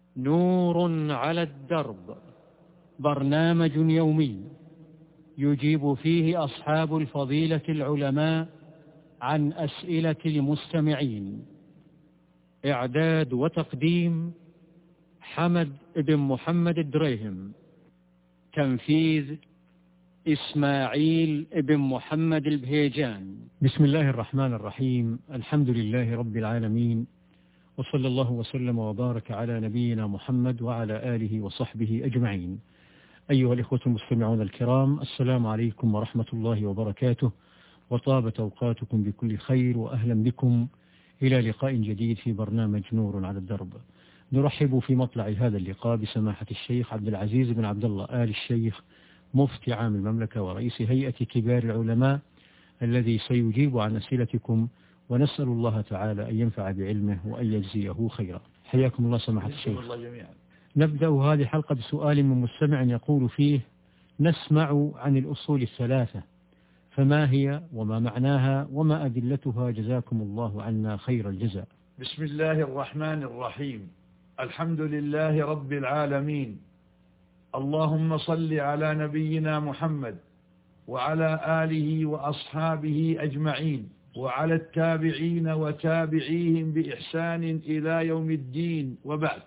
نور على الدرب، برنامج يومي يجيب فيه أصحاب الفضيلة العلماء عن أسئلة المستمعين. إعداد وتقديم حمد بن محمد الدريهم. تنفيذ إسماعيل بن محمد البهيجان. بسم الله الرحمن الرحيم. الحمد لله رب العالمين، وصلى الله وسلم وبارك على نبينا محمد وعلى آله وصحبه أجمعين. أيها الإخوة المستمعون الكرام، السلام عليكم ورحمة الله وبركاته، وطابت أوقاتكم بكل خير، وأهلا بكم إلى لقاء جديد في برنامج نور على الدرب. نرحب في مطلع هذا اللقاء بسماحة الشيخ عبد العزيز بن عبد الله آل الشيخ، مفتي عام المملكة ورئيس هيئة كبار العلماء، الذي سيجيب عن أسئلتكم، ونسأل الله تعالى أن ينفع بعلمه وأن يجزيه خيرا. حياكم الله سماحة الشيخ. نبدأ هذه الحلقة بسؤال من مستمع يقول فيه: نسمع عن الأصول الثلاثة، فما هي وما معناها وما أدلتها؟ جزاكم الله عنا خير الجزاء. بسم الله الرحمن الرحيم. الحمد لله رب العالمين، اللهم صل على نبينا محمد وعلى آله وأصحابه أجمعين، وعلى التابعين وتابعيهم بإحسان إلى يوم الدين، وبعد.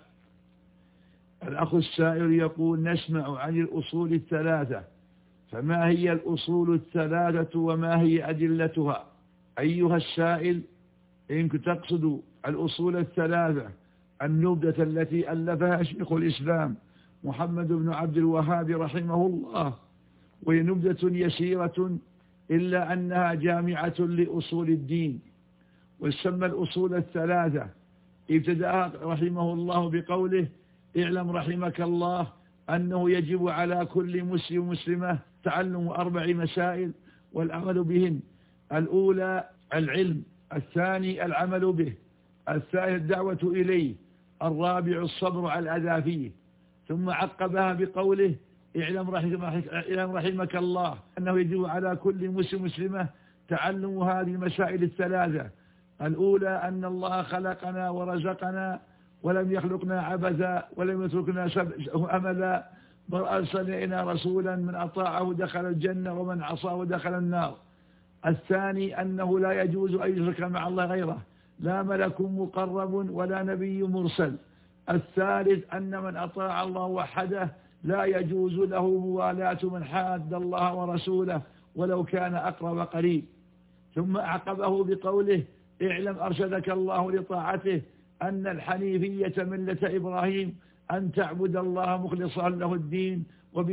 الأخ السائل يقول: نسمع عن الأصول الثلاثة، فما هي الأصول الثلاثة وما هي أدلتها؟ أيها السائل، إن تقصد الأصول الثلاثة النبذة التي ألفها شيخ الإسلام محمد بن عبد الوهاب رحمه الله، وهي نبذة يسيرة إلا أنها جامعة لأصول الدين، ويسمى الأصول الثلاثة. ابتدأ رحمه الله بقوله: اعلم رحمك الله أنه يجب على كل مسلم ومسلمة تعلم 4 مسائل والعمل بهن. الأولى العلم، الثاني العمل به، الثالث الدعوة إليه، الرابع الصبر على الأذى فيه. ثم عقبها بقوله: اعلم رحمك الله أنه يجب على كل مسلم ومسلمة تعلم هذه المسائل الثلاثة. الأولى أن الله خلقنا ورزقنا ولم يخلقنا عبثا ولم يتركنا أملا، بل أرسل إلينا رسولا من أطاعه دخل الجنة ومن عصاه دخل النار. الثاني أنه لا يجوز أن يشرك مع الله غيره، لا ملك مقرب ولا نبي مرسل. الثالث أن من أطاع الله وحده لا يجوز له موالاة من حاد الله ورسوله ولو كان أقرب قريب. ثم أعقبه بقوله: اعلم أرشدك الله لطاعته أن الحنيفية ملة إبراهيم، أن تعبد الله مخلصا له الدين،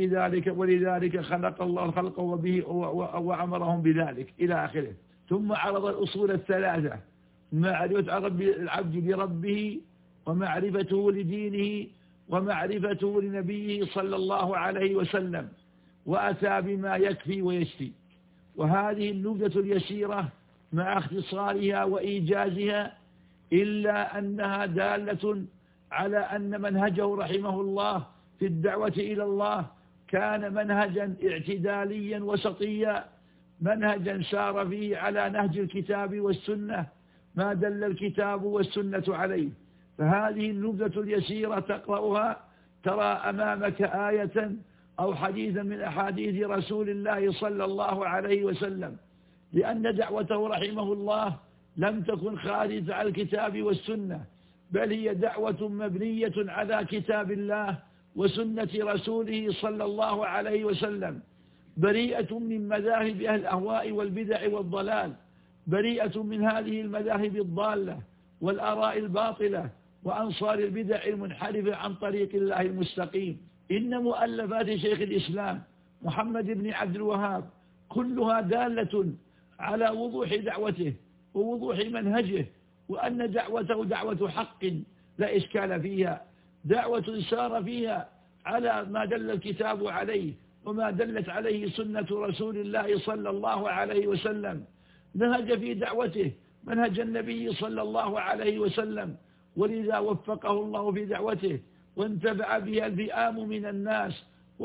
ولذلك خلق الله الخلق وأمرهم بذلك إلى آخره. ثم عرض الأصول الثلاثة: معرفة العبد بربه، ومعرفته لدينه، ومعرفته لنبيه صلى الله عليه وسلم، وأتى بما يكفي ويشفي. وهذه النبذة اليسيرة مع اختصارها وإيجازها إلا أنها دالة على أن منهجه رحمه الله في الدعوة إلى الله كان منهجا اعتداليا وسطيا، منهجا سار فيه على نهج الكتاب والسنة ما دل الكتاب والسنة عليه. فهذه النبذة اليسيرة تقرأها ترى أمامك آية أو حديثا من أحاديث رسول الله صلى الله عليه وسلم، لأن دعوته رحمه الله لم تكن خارجة على الكتاب والسنة، بل هي دعوة مبنية على كتاب الله وسنة رسوله صلى الله عليه وسلم، بريئة من مذاهب أهل الأهواء والبدع والضلال، بريئة من هذه المذاهب الضالة والآراء الباطلة وأنصار البدع المنحرفة عن طريق الله المستقيم. إن مؤلفات شيخ الإسلام محمد بن عبد الوهاب كلها دالة على وضوح دعوته ووضوح منهجه، وأن دعوته دعوة حق لا إشكال فيها، دعوة سار فيها على ما دل الكتاب عليه وما دلت عليه سنة رسول الله صلى الله عليه وسلم. نهج في دعوته منهج النبي صلى الله عليه وسلم، ولذا وفقه الله في دعوته وانتفع بها الفئام من الناس،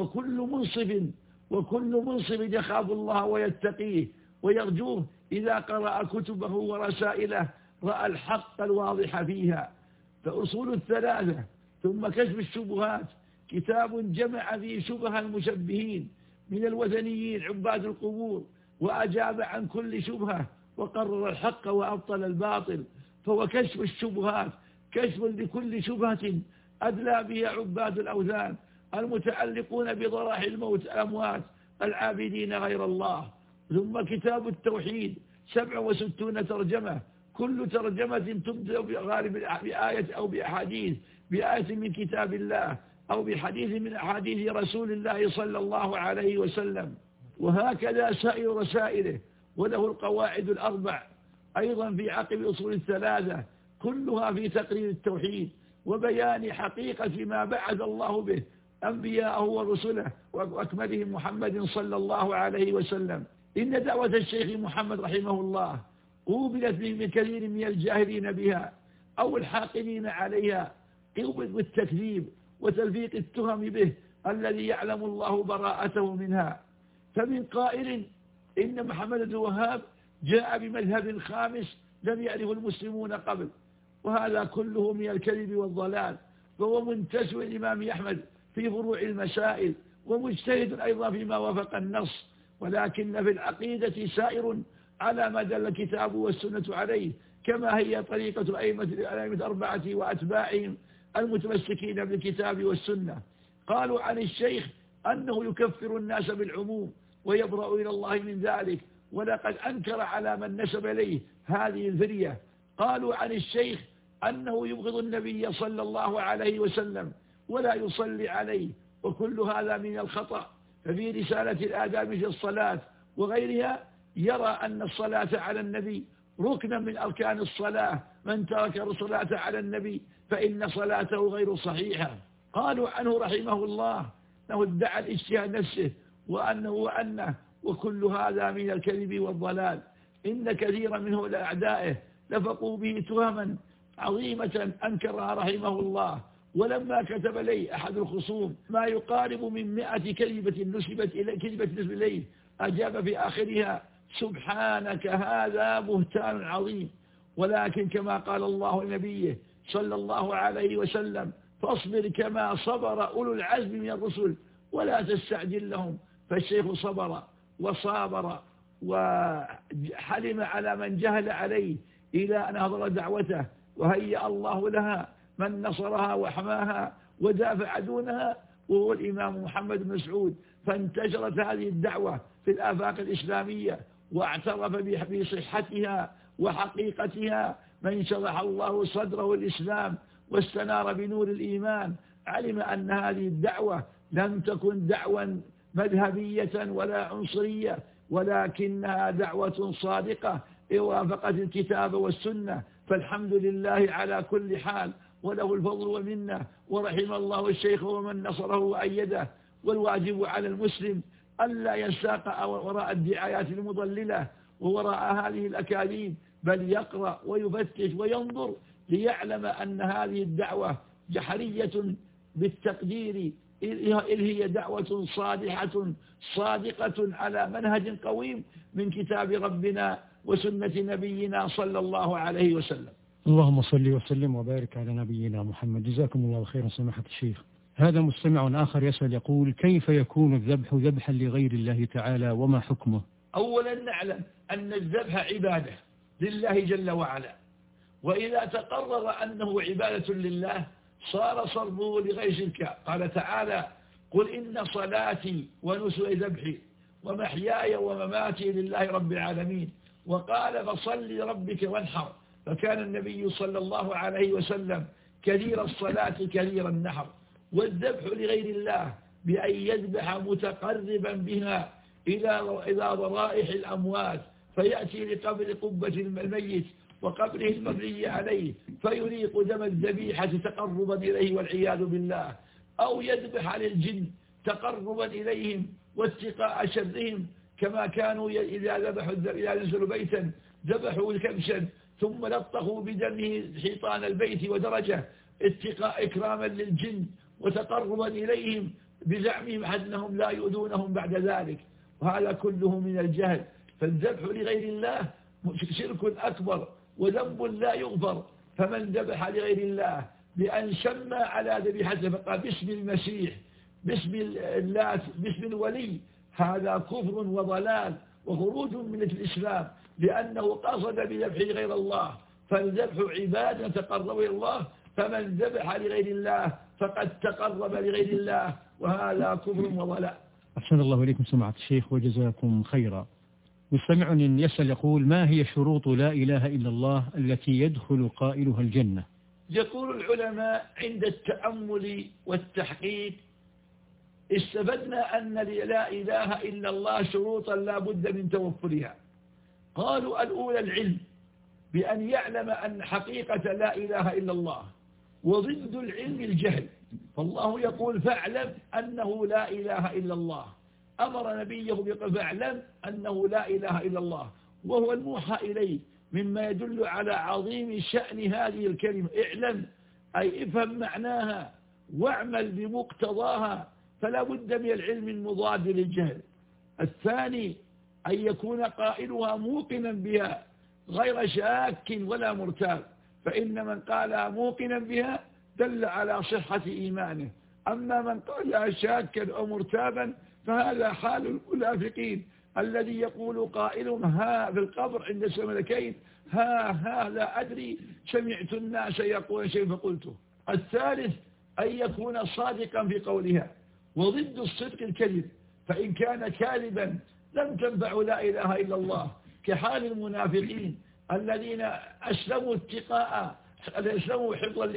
وكل منصف يخاف الله ويتقيه ويرجوه إذا قرأ كتبه ورسائله رأى الحق الواضح فيها. فأصول الثلاثة ثم كشف الشبهات كتاب جمع فيه شبه المشبهين من الوثنيين عباد القبور، وأجاب عن كل شبهة وقرر الحق وأبطل الباطل. فهو كشف الشبهات، كشف لكل شبهة أدلى بها عباد الأوثان المتعلقون بضراح الأموات العابدين غير الله. ثم كتاب التوحيد 67 ترجمة، كل ترجمة تبدأ بغالب بآية أو بأحاديث، بآية من كتاب الله أو بحديث من أحاديث رسول الله صلى الله عليه وسلم. وهكذا سائر رسائله، وله القواعد الأربع أيضا في عقب أصول الثلاثة، كلها في تقرير التوحيد وبيان حقيقة ما بعث الله به أنبياءه ورسله وأكملهم محمد صلى الله عليه وسلم. إن دعوة الشيخ محمد رحمه الله قوبلت من كثير من الجاهلين بها أو الحاقدين عليها بالتكذيب وتلفيق التهم به الذي يعلم الله براءته منها. فمن قائل إن محمد بن الوهاب جاء بمذهب خامس لم يعرفه المسلمون قبل، وهذا كله من الكذب والضلال. فهو منتسب الإمام أحمد في فروع المسائل ومجتهد أيضا فيما وافق النص، ولكن في العقيدة سائر على ما دل الكتاب والسنة عليه، كما هي طريقة الأئمة 4 وأتباعهم المتمسكين بالكتاب والسنة. قالوا عن الشيخ أنه يكفر الناس بالعموم ويبرأ إلى الله من ذلك، ولقد أنكر على من نسب إليه هذه الفرية. قالوا عن الشيخ أنه يبغض النبي صلى الله عليه وسلم ولا يصلي عليه، وكل هذا من الخطأ. ففي رسالة الآداب في الصلاة وغيرها يرى أن الصلاة على النبي ركنا من أركان الصلاة، من ترك الصلاة على النبي فإن صلاته غير صحيحة. قالوا عنه رحمه الله أنه ادعى الاجتهاد نفسه وأنه وكل هذا من الكذب والضلال. إن كثيرا منه لأعدائه لفقوا به تهما عظيمة أنكرها رحمه الله. ولما كتب لي أحد الخصوم ما يقارب من 100 كلمة نسبت إليه أجاب في آخرها: سبحانك هذا بهتان عظيم. ولكن كما قال الله لنبيه صلى الله عليه وسلم: فاصبر كما صبر أولو العزم من الرسل ولا تستعجل لهم. فالشيخ صبر وصابر وحلم على من جهل عليه إلى أن أظهر دعوته، وهيأ الله لها من نصرها وحماها ودافع دونها، وهو الإمام محمد بن مسعود. فانتشرت هذه الدعوة في الآفاق الإسلامية واعترف بصحتها وحقيقتها من شرح الله صدره الإسلام واستنار بنور الإيمان. علم أن هذه الدعوة لم تكن دعوة مذهبية ولا عنصرية، ولكنها دعوة صادقة وافقت الكتاب والسنة. فالحمد لله على كل حال، وله الفضل والمنة، ورحم الله الشيخ ومن نصره وأيده. والواجب على المسلم ألا ينساق وراء الدعايات المضللة ووراء هذه الأكاذيب، بل يقرأ ويفتش وينظر ليعلم أن هذه الدعوة جحرية بالتقدير، إذ هي دعوة صادحة صادقة على منهج قويم من كتاب ربنا وسنة نبينا صلى الله عليه وسلم. اللهم صل وسلم وبارك على نبينا محمد. جزاكم الله خيرا سماحة الشيخ. هذا مستمع آخر يسأل يقول: كيف يكون الذبح ذبحا لغير الله تعالى وما حكمه؟ أولا نعلم أن الذبح عبادة لله جل وعلا، وإذا تقرر أنه عبادة لله صار صرفه لغير شرك. قال تعالى: قل إن صلاتي ونسكي ذبحي ومحياي ومماتي لله رب العالمين. وقال: فصل لربك وانحر. فكان النبي صلى الله عليه وسلم كثير الصلاة كثير النحر. والذبح لغير الله بأن يذبح متقربا بها إلى ضرائح الأموات، فيأتي لقبر قبة الميت وقبره المبني عليه فيريق دم الذبيحة تقربا إليه والعياذ بالله، أو يذبح للجن تقربا إليهم واتقاء شرهم، كما كانوا إذا نزلوا بيتا ذبحوا كبشا ثم لطخوا بدمه حيطان البيت ودرجه اتقاء إكراما للجن وتقربا إليهم بزعمهم أنهم لا يؤذونهم بعد ذلك. وهذا كله من الجهل. فالذبح لغير الله شرك أكبر وذنب لا يغفر. فمن ذبح لغير الله بأن سمى على ذبيحته فقال باسم المسيح، باسم اللات، باسم الولي، هذا كفر وضلال وخروج من الإسلام، لأنه قصد بذبحه غير الله، فالذبح عبادة تقرب إلى الله، فمن ذبح لغير الله فقد تقرب لغير الله، وهذا كفر وضلال. أحسن الله إليكم سماحة الشيخ وجزاكم خيرا. مستمع يسأل يقول: ما هي شروط لا إله إلا الله التي يدخل قائلها الجنة؟ يقول العلماء عند التأمل والتحقيق استفدنا أن لا إله إلا الله شروطا لا بد من توفرها. قالوا الأولى العلم، بأن يعلم أن حقيقة لا إله إلا الله، وضد العلم الجهل، فالله يقول فاعلم أنه لا إله إلا الله، أمر نبيه بقول فاعلم أنه لا إله إلا الله، وهو الموحى إليه، مما يدل على عظيم شأن هذه الكلمة. اعلم أي افهم معناها واعمل بمقتضاها، فلا بد من العلم المضاد للجهل. الثاني أن يكون قائلها موقنا بها غير شاك ولا مرتاب، فإن من قالها موقنا بها دل على صحة إيمانه، أما من قالها شاكا أو مرتابا فهذا حال المنافقين الذي يقول قائلهم ها في القبر عند الملكين ها لا أدري سمعت الناس يقول شيء فقلته. الثالث أن يكون صادقا في قولها، وضد الصدق الكذب، فإن كان كاذبا لم تنفع لا إله إلا الله، كحال المنافقين الذين أسلموا اتقاء، أسلموا حفظا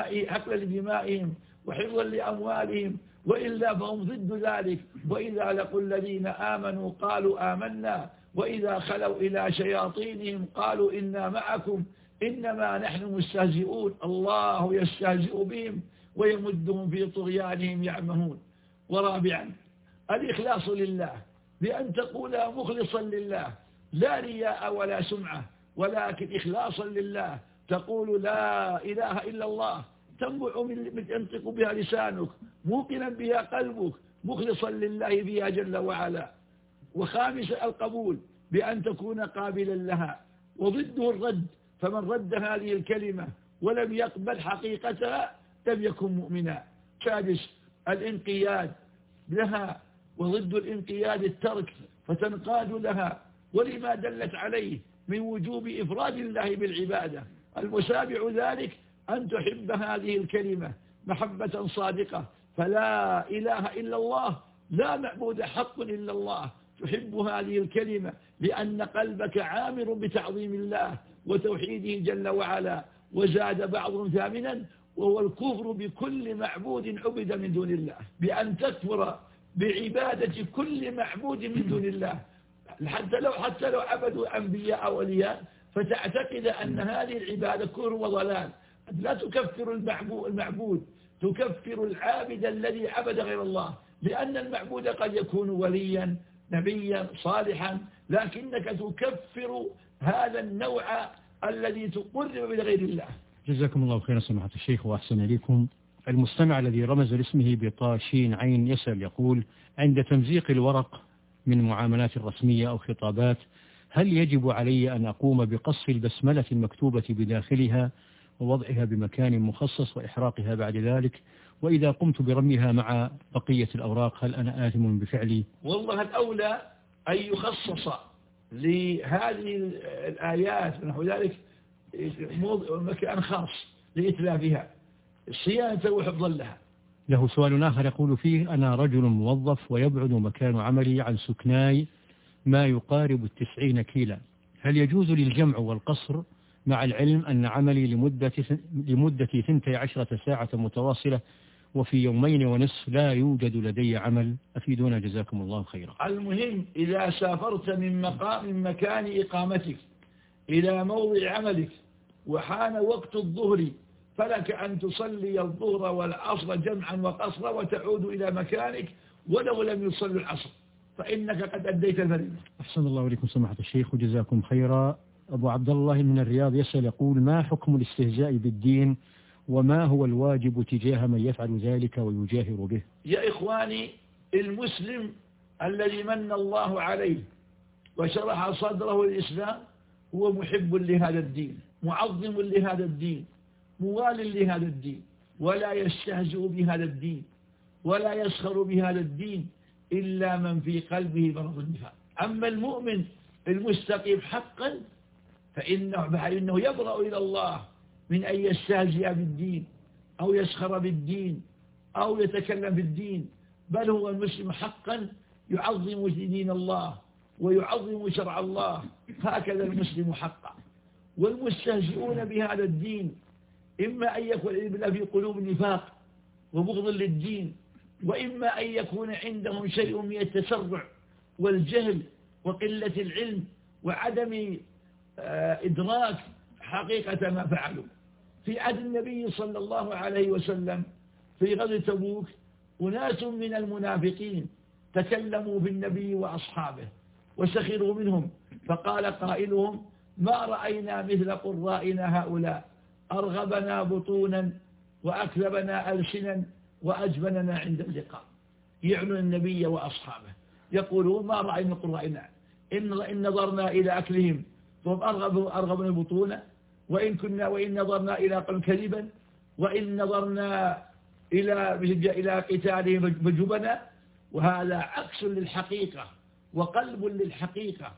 لدمائهم وحفظا لأموالهم، وإلا فهم ضد ذلك. وإذا لقوا الذين آمنوا قالوا آمنا، وإذا خلوا إلى شياطينهم قالوا إنا معكم إنما نحن مستهزئون، الله يستهزئ بهم ويمدهم في طغيانهم يعمهون. ورابعا الإخلاص لله، بأن تقول مخلصا لله، لا رياء ولا سمعة، ولكن إخلاصا لله، تقول لا إله إلا الله تنبع من ينطق بها لسانك، موقنا بها قلبك، مخلصا لله بها جل وعلا. وخامس القبول، بأن تكون قابلا لها، وضده الرد، فمن رد هذه الكلمة ولم يقبل حقيقتها لم يكن مؤمنا. سادس الانقياد لها، وضد الانقياد الترك، فتنقاد لها، ولما دلت عليه من وجوب إفراد الله بالعبادة. المسابع ذلك أن تحب هذه الكلمة محبة صادقة، فلا إله إلا الله، لا معبود حق إلا الله، تحب هذه الكلمة لأن قلبك عامر بتعظيم الله وتوحيده جل وعلا. وزاد بعضهم ثامنا وهو الكفر بكل معبود عبد من دون الله، بأن تكفر بعبادة كل معبود من دون الله، حتى لو عبدوا أنبياء أو أولياء، فتعتقد أن هذه العبادة كفر وضلال. لا تكفر المعبود، تكفر العابد الذي عبد غير الله، لأن المعبود قد يكون وليا نبيا صالحا، لكنك تكفر هذا النوع الذي تقرب بغير الله. جزاكم الله خيرا سماحة الشيخ وأحسن إليكم. المستمع الذي رمز لاسمه بطاشين عين يسأل يقول: عند تمزيق الورق من معاملات رسمية أو خطابات، هل يجب علي أن أقوم بقص البسملة المكتوبة بداخلها ووضعها بمكان مخصص وإحراقها بعد ذلك؟ وإذا قمت برميها مع بقية الأوراق هل أنا آثم بفعلي؟ والله الأولى أن يخصص لهذه الآيات ونحو ذلك مكان خاص لإتلافها صيانة وحفظا لها. له سؤال آخر يقول فيه: أنا رجل موظف ويبعد مكان عملي عن سكناي ما يقارب 90 كيلا، هل يجوز لي الجمع والقصر مع العلم أن عملي لمدة 12 ساعة متواصلة وفي يومين ونصف لا يوجد لدي عمل؟ أفيدونا جزاكم الله خيرا. المهم إذا سافرت من مكان إقامتك إلى موضع عملك وحان وقت الظهر، فلك أن تصلي الظهر والعصر جمعا وقصرا وتعود إلى مكانك ولو لم يصل العصر، فإنك قد أديت الفريضة. أحسن الله إليكم سماحة الشيخ وجزاكم خيرا. أبو عبد الله من الرياض يسأل يقول: ما حكم الاستهزاء بالدين، وما هو الواجب تجاه من يفعل ذلك ويجاهر به؟ يا إخواني، المسلم الذي من الله عليه وشرح صدره الإسلام هو محب لهذا الدين، معظم لهذا الدين، موال لهذا الدين، ولا يستهزئ بهذا الدين ولا يسخر بهذا الدين إلا من في قلبه مرض النفاق. أما المؤمن المستقيم حقا فإنه يبرأ إلى الله من أن يستهزئ بالدين أو يسخر بالدين أو يتكلم بالدين، بل هو المسلم حقا يعظم دين الله ويعظم شرع الله، هكذا المسلم حقا. والمستهزئون بهذا الدين إما أن يكون في قلوب النفاق وبغض للدين، وإما أن يكون عندهم شيء من التسرع والجهل وقلة العلم وعدم إدراك حقيقة ما فعلوا. في عهد النبي صلى الله عليه وسلم في غزوة تبوك أناس من المنافقين تكلموا بالنبي وأصحابه وسخروا منهم، فقال قائلهم: ما رأينا مثل قرائنا هؤلاء، أرغبنا بطونا وأكذبنا ألسنا وأجبننا عند اللقاء. يعنون النبي وأصحابه، يقولون: ما رأينا قرائنا، إن نظرنا إلى أكلهم فهم أرغبنا بطونا، وإن نظرنا إلى قوم كذبا، وإن نظرنا إلى قتالهم فجبنا. وهذا عكس للحقيقة وقلب للحقيقة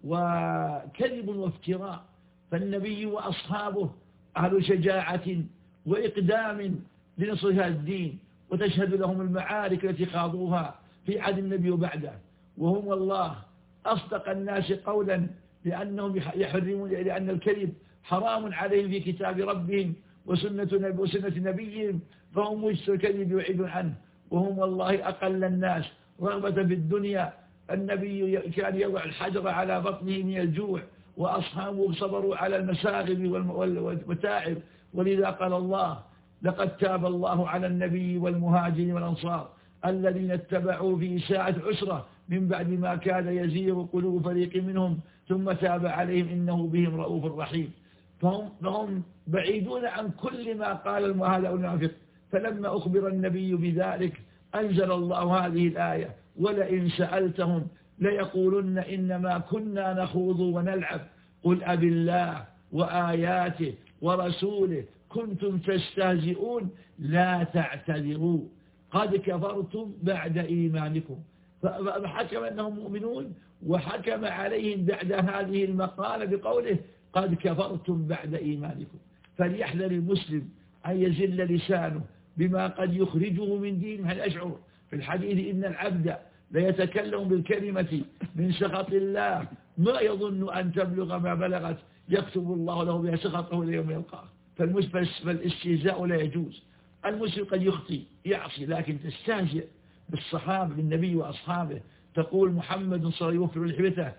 وكذب وافتراء. فالنبي وأصحابه أهل شجاعة وإقدام لنصر هذا الدين، وتشهد لهم المعارك التي خاضوها في عهد النبي وبعده، وهم والله أصدق الناس قولا، لأنهم يحرمون، لأن الكذب حرام عليهم في كتاب ربهم وسنة نبيهم، فهم وجه الكذب يعيدون عنه، وهم والله أقل الناس رغبة في الدنيا. النبي كان يضع الحجر على بطنه من الجوع، وأصحابه صبروا على المساغب والمتاعب، ولذا قال الله: لقد تاب الله على النبي والمهاجرين والأنصار الذين اتبعوا في ساعة عسرة من بعد ما كاد يزيغ قلوب فريق منهم ثم تاب عليهم إنه بهم رؤوف رحيم. فهم بعيدون عن كل ما قال هذا المنافق. فلما أخبر النبي بذلك أنزل الله هذه الآية: ولئن سألتهم ليقولن إنما كنا نخوض ونلعب قل أبالله وآياته ورسوله كنتم تستهزئون لا تعتذروا قد كفرتم بعد إيمانكم. فحكم أنهم مؤمنون، وحكم عليهم بعد هذه المقالة بقوله: قد كفرتم بعد إيمانكم. فليحذر المسلم أن يزل لسانه بما قد يخرجه من دينه. هل أشعر في الحديث إن العبد ليتكلم بالكلمة من سخط الله ما يظن أن تبلغ ما بلغت، يكتب الله له بها سخطه إلى يوم يلقاه. فالاستهزاء لا يجوز. المسلم قد يخطي يعصي، لكن تستهزئ بالصحابة بالنبي وأصحابه، تقول محمد صلى الله عليه وسلم يوفر الحبثة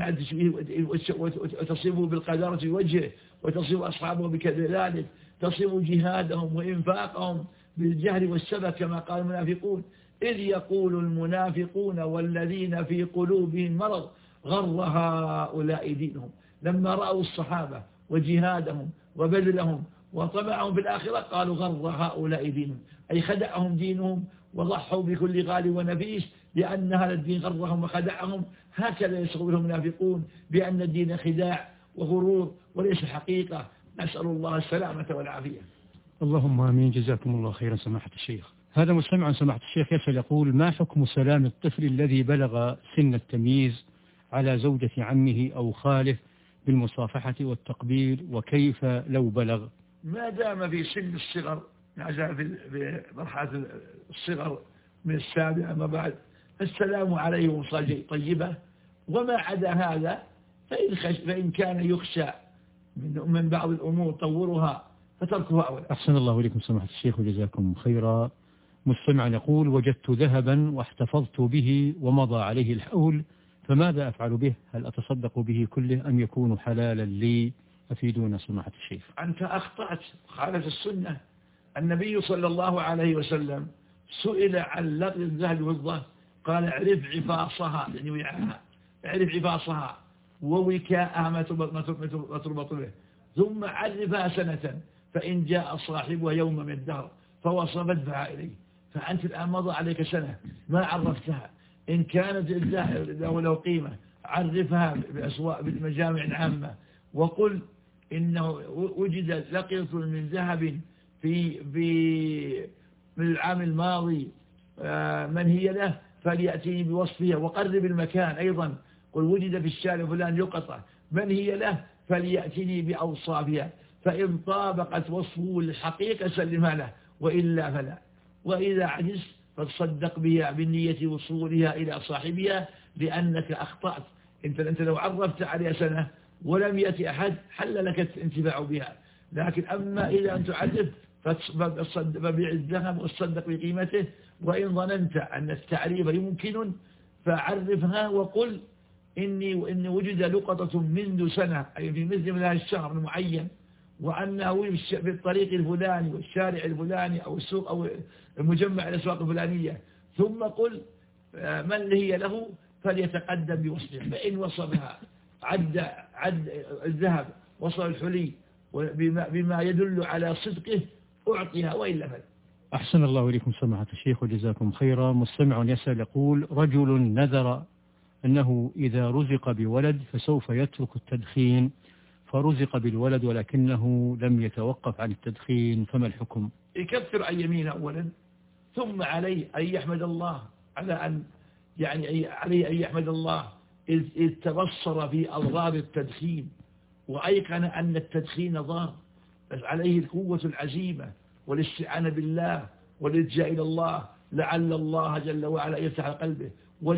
وتصفه بالقدارة في وجهه، وتصف أصحابه بكذلك، تصف جهادهم وإنفاقهم بالجهل والسبب كما قال المنافقون: إذ يقول المنافقون والذين في قلوبهم مرض غر هؤلاء دينهم. لما رأوا الصحابة وجهادهم وبذلهم وطمعهم بالآخرة قالوا غر هؤلاء دينهم، أي خدعهم دينهم وضحوا بكل غالي ونفيس لأن هذا الدين غرهم وخدعهم. هكذا يشغلهم المنافقون بأن الدين خداع وغرور وليس حقيقة. نسأل الله السلامة والعافية. اللهم آمين. جزاكم الله خيرا سماحة الشيخ. هذا مستمع عن سماحة الشيخ يسأل يقول: ما حكم سلام الطفل الذي بلغ سن التمييز على زوجة عمه أو خاله بالمصافحة والتقبيل، وكيف لو بلغ؟ ما دام في سن الصغر، ما زال في مرحلة الصغر من السابعة ما بعد، السلام عليهم صلاة طيبة. وما عدا هذا فإن كان يخشى من بعض الأمور طورها فتركها أولا. أحسن الله إليكم سماحة الشيخ وجزاكم خيرا. مستمع يقول: وجدت ذهبا واحتفظت به ومضى عليه الحول، فماذا أفعل به؟ هل أتصدق به كله أم يكون حلالا لي؟ أفيدونا سماحة الشيخ. أنت أخطأت، خالف السنة. النبي صلى الله عليه وسلم سئل عن لقط الذهب والفضة قال: اعرف عفاصها، يعني وعاها، اعرف عفاصها ووكاءها ما تربط به، ثم عرفها سنة، فإن جاء صاحبها يوم من الدهر فوصفت بها إليه. فأنت الآن مضى عليك سنة ما عرفتها. إن كانت له قيمة عرفها بأسواق بالمجامع العامة، وقل إنه وجد لقيط من ذهب من العام الماضي من هي له فليأتيني بوصفها، وقرب المكان أيضا، قل وجد في الشارع فلان لقطة من هي له فليأتيني بأوصافها، فإن طابقت وصفه للحقيقة سلمها له وإلا فلا، وإذا عجز فتصدق بها بالنية وصولها إلى صاحبها لأنك أخطأت. أنت لو عرفت عليها سنة ولم يأتي أحد حل لك الانتفاع بها، لكن أما إذا أن تعرف فبيع الذهب وتصدق بقيمته، وإن ظننت أن التعريف يمكن فعرفها وقل إن وجد لقطة منذ سنة أي في مثل من هذا الشهر المعين، وأنه في الطريق الفلاني والشارع الفلاني أو السوق أو المجمع الأسواق الفلانية، ثم قل من هي له فليتقدم بوصفها، فإن وصفها عد الذهب وصف الحلي بما يدل على صدقه أعطيها وإلا فلا. أحسن الله إليكم سماحة الشيخ وجزاكم خيرا. مستمع يسأل يقول: رجل نذر أنه إذا رزق بولد فسوف يترك التدخين، فرزق بالولد ولكنه لم يتوقف عن التدخين، فما الحكم؟ يكفر عن يمينه أولا، ثم عليه أن يحمد الله عليه أن يحمد الله إذ تبصر في أضرار التدخين وأيقن أن التدخين ضار، بس عليه القوة العزيمة والاستعانة بالله والالتجاء إلى الله لعل الله جل وعلا يفتح قلبه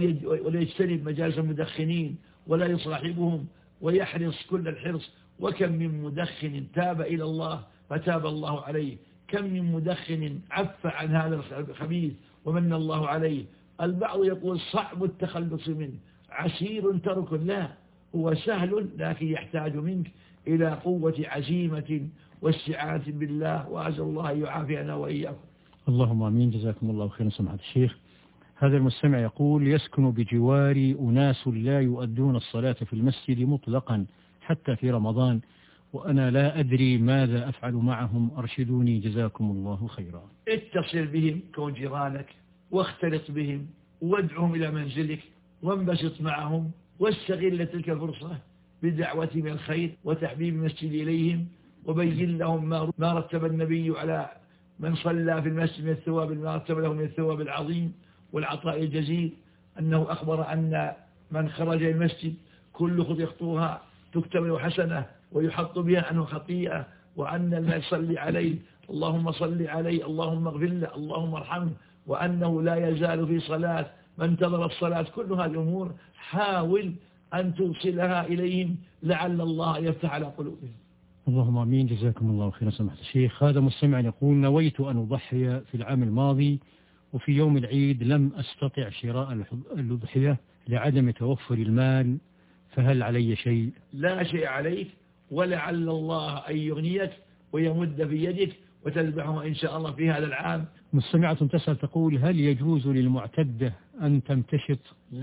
وليجتنب مجالس المدخنين ولا يصاحبهم ويحرص كل الحرص. وكم من مدخن تاب إلى الله فتاب الله عليه، كم من مدخن عف عن هذا الخبيث ومن الله عليه. البعض يقول صعب التخلص منه، عسير ترك، لا، هو سهل لكن يحتاج منك إلى قوة عزيمة واستعانة بالله، وأسأل الله يعافينا وإياكم. اللهم آمين. جزاكم الله خيرا سماحة الشيخ. هذا المستمع يقول: يسكن بجواري أناس لا يؤدون الصلاة في المسجد مطلقا حتى في رمضان، وأنا لا أدري ماذا أفعل معهم، أرشدوني جزاكم الله خيرا. اتصل بهم كون جيرانك واختلط بهم وادعهم إلى منزلك وانبسط معهم، واستغل تلك الفرصة بدعوتهم إلى الخير وتحبيب المسجد إليهم، وبين لهم ما رتب النبي على من صلى في المسجد من الثواب، ما رتب له من الثواب العظيم والعطاء الجزيل، أنه أخبر أن من خرج المسجد كل خطوة يخطوها تكتب له حسنة ويحط بها عنه خطيئة، وأن الناس يصلي عليه اللهم صل عليه اللهم اغفر له اللهم ارحمه، وأنه لا يزال في صلاة من انتظر الصلاة. كل هذه الأمور حاول أن توصلها إليهم لعل الله يفتح على قلوبهم. اللهم آمين. جزاكم الله خيرا سماحة الشيخ. هذا مستمع يقول: نويت أن أضحي في العام الماضي، وفي يوم العيد لم أستطع شراء الأضحية لعدم توفر المال، فهل علي شيء؟ لا شيء عليك، ولعل الله أن يغنيك ويمد في يدك وتذبحها إن شاء الله في هذا العام. مستمعة تسأل تقول: هل يجوز للمعتدة أن تمتشط؟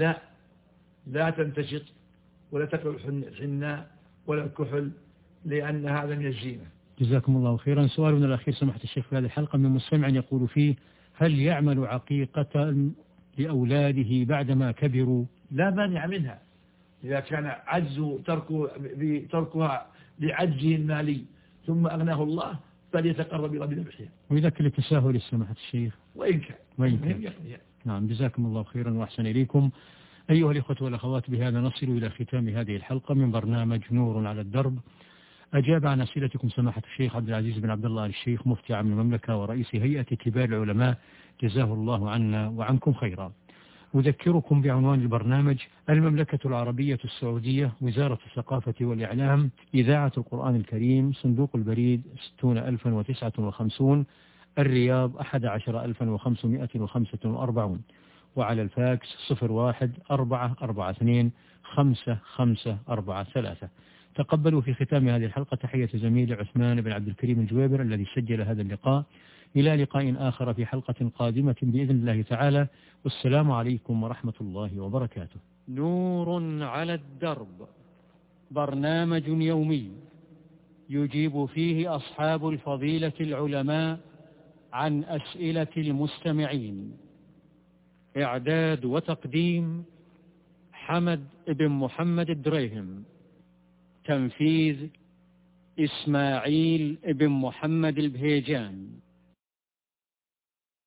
لا تمتشط ولا تأكل الحناء ولا الكحل، لأن هذا من الزينة. جزاكم الله خيرا. سؤالنا الأخير سماحة الشيخ في هذه الحلقة من مستمع يقول فيه: هل يعمل عقيقة لأولاده بعدما كبروا؟ لا مانع منها إذا كان عجز تركها لعجزه المالي ثم أغناه الله فليتقرب إلى بذبحها. وإذا كل تساهل سماحة الشيخ وإن كان. نعم. جزاكم الله خيرا وأحسن إليكم. أيها الإخوة والأخوات، بهذا نصل إلى ختام هذه الحلقة من برنامج نور على الدرب. أجاب عن أسئلتكم سماحة الشيخ عبد العزيز بن عبد الله الشيخ مفتي عام المملكة ورئيس هيئة كبار العلماء، جزاه الله عنا وعنكم خيرا. أذكركم بعنوان البرنامج: المملكة العربية السعودية، وزارة الثقافة والإعلام، إذاعة القرآن الكريم، صندوق البريد 60059، الرياض 11545، وعلى الفاكس 01-442-5543. تقبلوا في ختام هذه الحلقة تحية زميلي عثمان بن عبد الكريم الجويبر الذي سجل هذا اللقاء. إلى لقاء آخر في حلقة قادمة بإذن الله تعالى، والسلام عليكم ورحمة الله وبركاته. نور على الدرب، برنامج يومي يجيب فيه أصحاب الفضيلة العلماء عن أسئلة المستمعين. إعداد وتقديم حمد بن محمد الدريهم. تنفيذ إسماعيل بن محمد البهيجان.